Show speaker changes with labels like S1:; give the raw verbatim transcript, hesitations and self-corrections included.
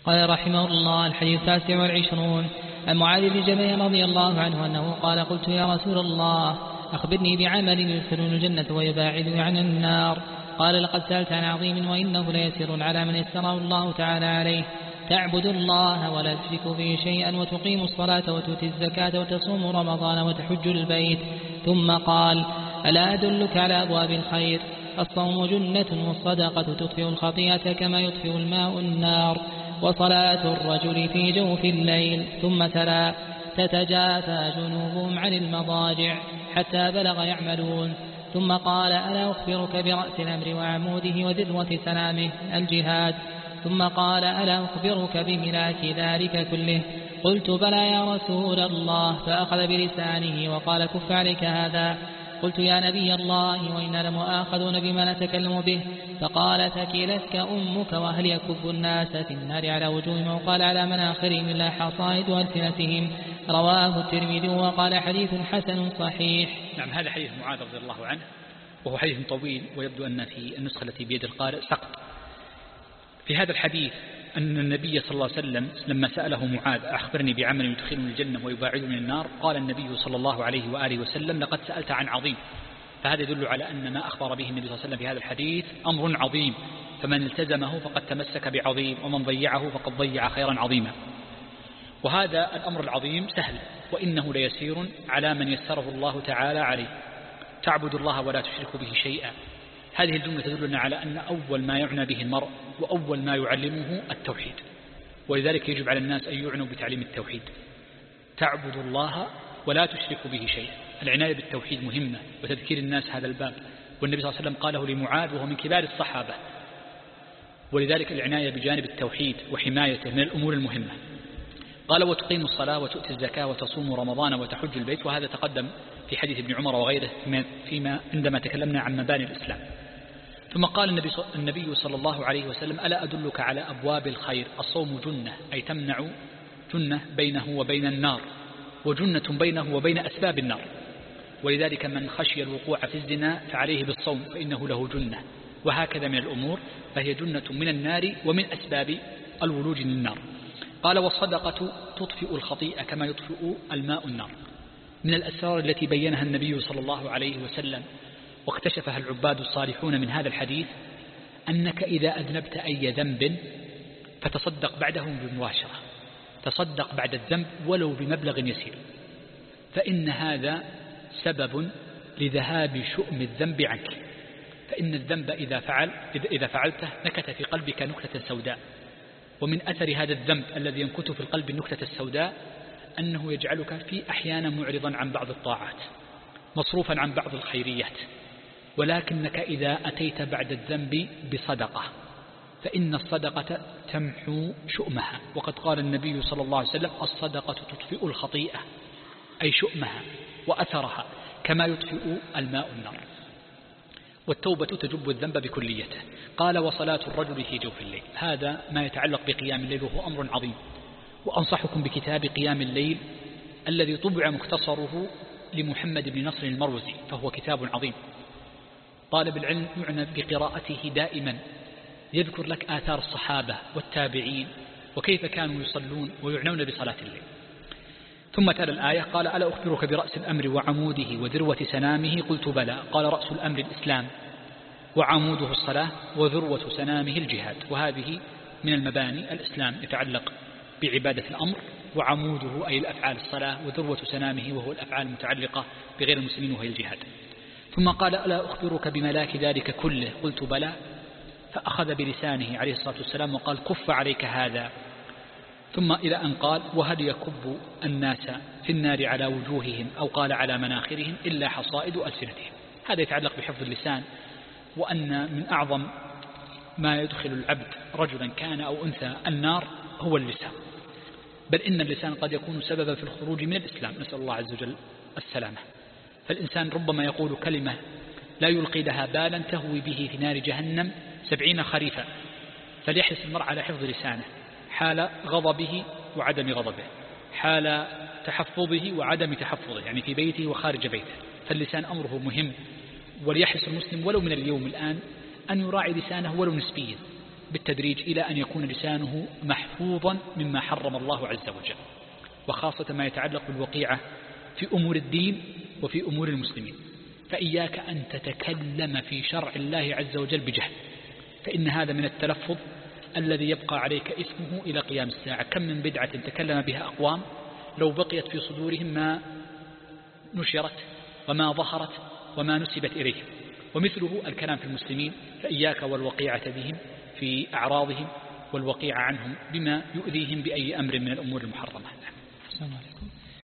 S1: قال رحمه الله: الحديث التاسع والعشرون عن معاذ بن جبل رضي الله عنه أنه قال: قلت يا رسول الله أخبرني بعمل يدخلني الجنة ويباعدني عن النار. قال: لقد سألت عن عظيم وإنه ليسير على من يسره الله تعالى عليه: تعبد الله ولا تشرك به شيئا وتقيم الصلاة وتؤتي الزكاة وتصوم رمضان وتحج البيت. ثم قال: ألا أدلك على أبواب الخير؟ الصوم جنة والصدقة تطفئ الخطيئة كما يطفئ الماء النار، وصلاة الرجل في جوف الليل. ثم تلا: تتجافى جنوبهم عن المضاجع حتى بلغ يعملون. ثم قال: ألا أخبرك برأس الأمر وعموده وذروة سنامه؟ الجهاد. ثم قال: ألا أخبرك بملاك ذلك كله؟ قلت: بلى يا رسول الله. فأخذ بلسانه وقال: كف عليك هذا. قلت: يا نبي الله، وإنا لمؤاخذون بما نتكلم به. فقال: ثكلتك أمك. وهل يكب الناس في النار على وجوههم وقال على مناخرهم إلا حصائد ألسنتهم؟ رواه الترمذي وقال: حديث حسن صحيح.
S2: نعم، هذا حديث معاذ رضي الله عنه، وهو حديث طويل، ويبدو أن في النسخة التي بيد القارئ سقط. في هذا الحديث أن النبي صلى الله عليه وسلم لما سأله معاذ: أخبرني بعمل يدخلني الجنة ويباعدني من النار، قال النبي صلى الله عليه وآله وسلم: لقد سألت عن عظيم. فهذا يدل على أن ما أخبر به النبي صلى الله عليه وسلم في هذا الحديث أمر عظيم، فمن التزمه فقد تمسك بعظيم، ومن ضيعه فقد ضيع خيرا عظيما. وهذا الأمر العظيم سهل، وإنه ليسير على من يسره الله تعالى عليه: تعبد الله ولا تشرك به شيئا. هذه الجملة تدلنا على أن أول ما يعنى به المرء وأول ما يعلمه التوحيد، ولذلك يجب على الناس أن يعنوا بتعليم التوحيد. تعبد الله ولا تشرك به شيئا. العناية بالتوحيد مهمة، وتذكير الناس هذا الباب، والنبي صلى الله عليه وسلم قاله لمعاذ وهو من كبار الصحابة. ولذلك العناية بجانب التوحيد وحمايته من الأمور المهمة. قال: وتقيم الصلاة وتؤتي الزكاة وتصوم رمضان وتحج البيت. وهذا تقدم في حديث ابن عمر وغيره فيما عندما تكلمنا عن مباني الإسلام. ثم قال النبي النبي صلى الله عليه وسلم: ألا أدلك على أبواب الخير؟ الصوم جنة، أي تمنع جنة بينه وبين النار، وجنة بينه وبين أسباب النار. ولذلك من خشي الوقوع في الزنا فعليه بالصوم فإنه له جنة، وهكذا من الأمور، فهي جنة من النار ومن أسباب الولوج للنار. قال: والصدقة تطفئ الخطيئة كما يطفئ الماء النار. من الأسرار التي بينها النبي صلى الله عليه وسلم واكتشفها العباد الصالحون من هذا الحديث: أنك إذا أذنبت أي ذنب فتصدق بعده بمباشرة، تصدق بعد الذنب ولو بمبلغ يسير، فإن هذا سبب لذهاب شؤم الذنب عنك. فإن الذنب إذا فعل إذا فعلته نكت في قلبك نكتة سوداء، ومن أثر هذا الذنب الذي ينكت في القلب النكتة السوداء أنه يجعلك في أحيانا معرضا عن بعض الطاعات، مصروفا عن بعض الخيريات. ولكنك إذا أتيت بعد الذنب بصدقة فإن الصدقة تمحو شؤمها. وقد قال النبي صلى الله عليه وسلم: الصدقة تطفئ الخطيئة، أي شؤمها وأثرها، كما يطفئ الماء النار. والتوبة تجب الذنب بكليته. قال: وصلاة الرجل في جوف الليل. هذا ما يتعلق بقيام الليل، وهو أمر عظيم. وأنصحكم بكتاب قيام الليل الذي طبع مختصره لمحمد بن نصر المروزي، فهو كتاب عظيم. طالب العلم يعنى بقراءته دائما، يذكر لك آثار الصحابة والتابعين وكيف كانوا يصلون ويعنون بصلاة الليل. ثم تلا الآية: قال: ألا أخبرك برأس الأمر وعموده وذروة سنامه؟ قلت: بلى. قال: رأس الأمر الإسلام، وعموده الصلاة، وذروة سنامه الجهاد. وهذه من المباني. الإسلام يتعلق بعبادة الأمر، وعموده أي الأفعال الصلاة، وذروة سنامه وهو الأفعال المتعلقة بغير المسلمين وهي الجهاد. ثم قال: ألا أخبرك بملاك ذلك كله؟ قلت: بلى. فأخذ بلسانه عليه الصلاة والسلام وقال: كف عليك هذا. ثم إلى أن قال: وهل يكب الناس في النار على وجوههم أو قال على مناخرهم إلا حصائد ألسنتهم. هذا يتعلق بحفظ اللسان، وأن من أعظم ما يدخل العبد رجلا كان أو أنثى النار هو اللسان، بل إن اللسان قد يكون سببا في الخروج من الإسلام، نسأل الله عز وجل السلامة. فالإنسان ربما يقول كلمة لا يلقي لها بالا تهوي به في نار جهنم سبعين خريفا، فليحرص المرء على حفظ لسانه حال غضبه وعدم غضبه، حال تحفظه وعدم تحفظه، يعني في بيته وخارج بيته. فاللسان أمره مهم، وليحرص المسلم ولو من اليوم الآن أن يراعي لسانه ولو نسبيا، بالتدريج إلى أن يكون لسانه محفوظا مما حرم الله عز وجل، وخاصة ما يتعلق بالوقيعة في أمور الدين وفي أمور المسلمين. فإياك أن تتكلم في شرع الله عز وجل بجهل، فإن هذا من التلفظ الذي يبقى عليك اسمه إلى قيام الساعة. كم من بدعة تكلم بها أقوام لو بقيت في صدورهم ما نشرت وما ظهرت وما نسبت إليهم، ومثله الكلام في المسلمين. فإياك والوقيعة بهم في أعراضهم والوقيعة عنهم بما يؤذيهم بأي أمر من الأمور المحرمة.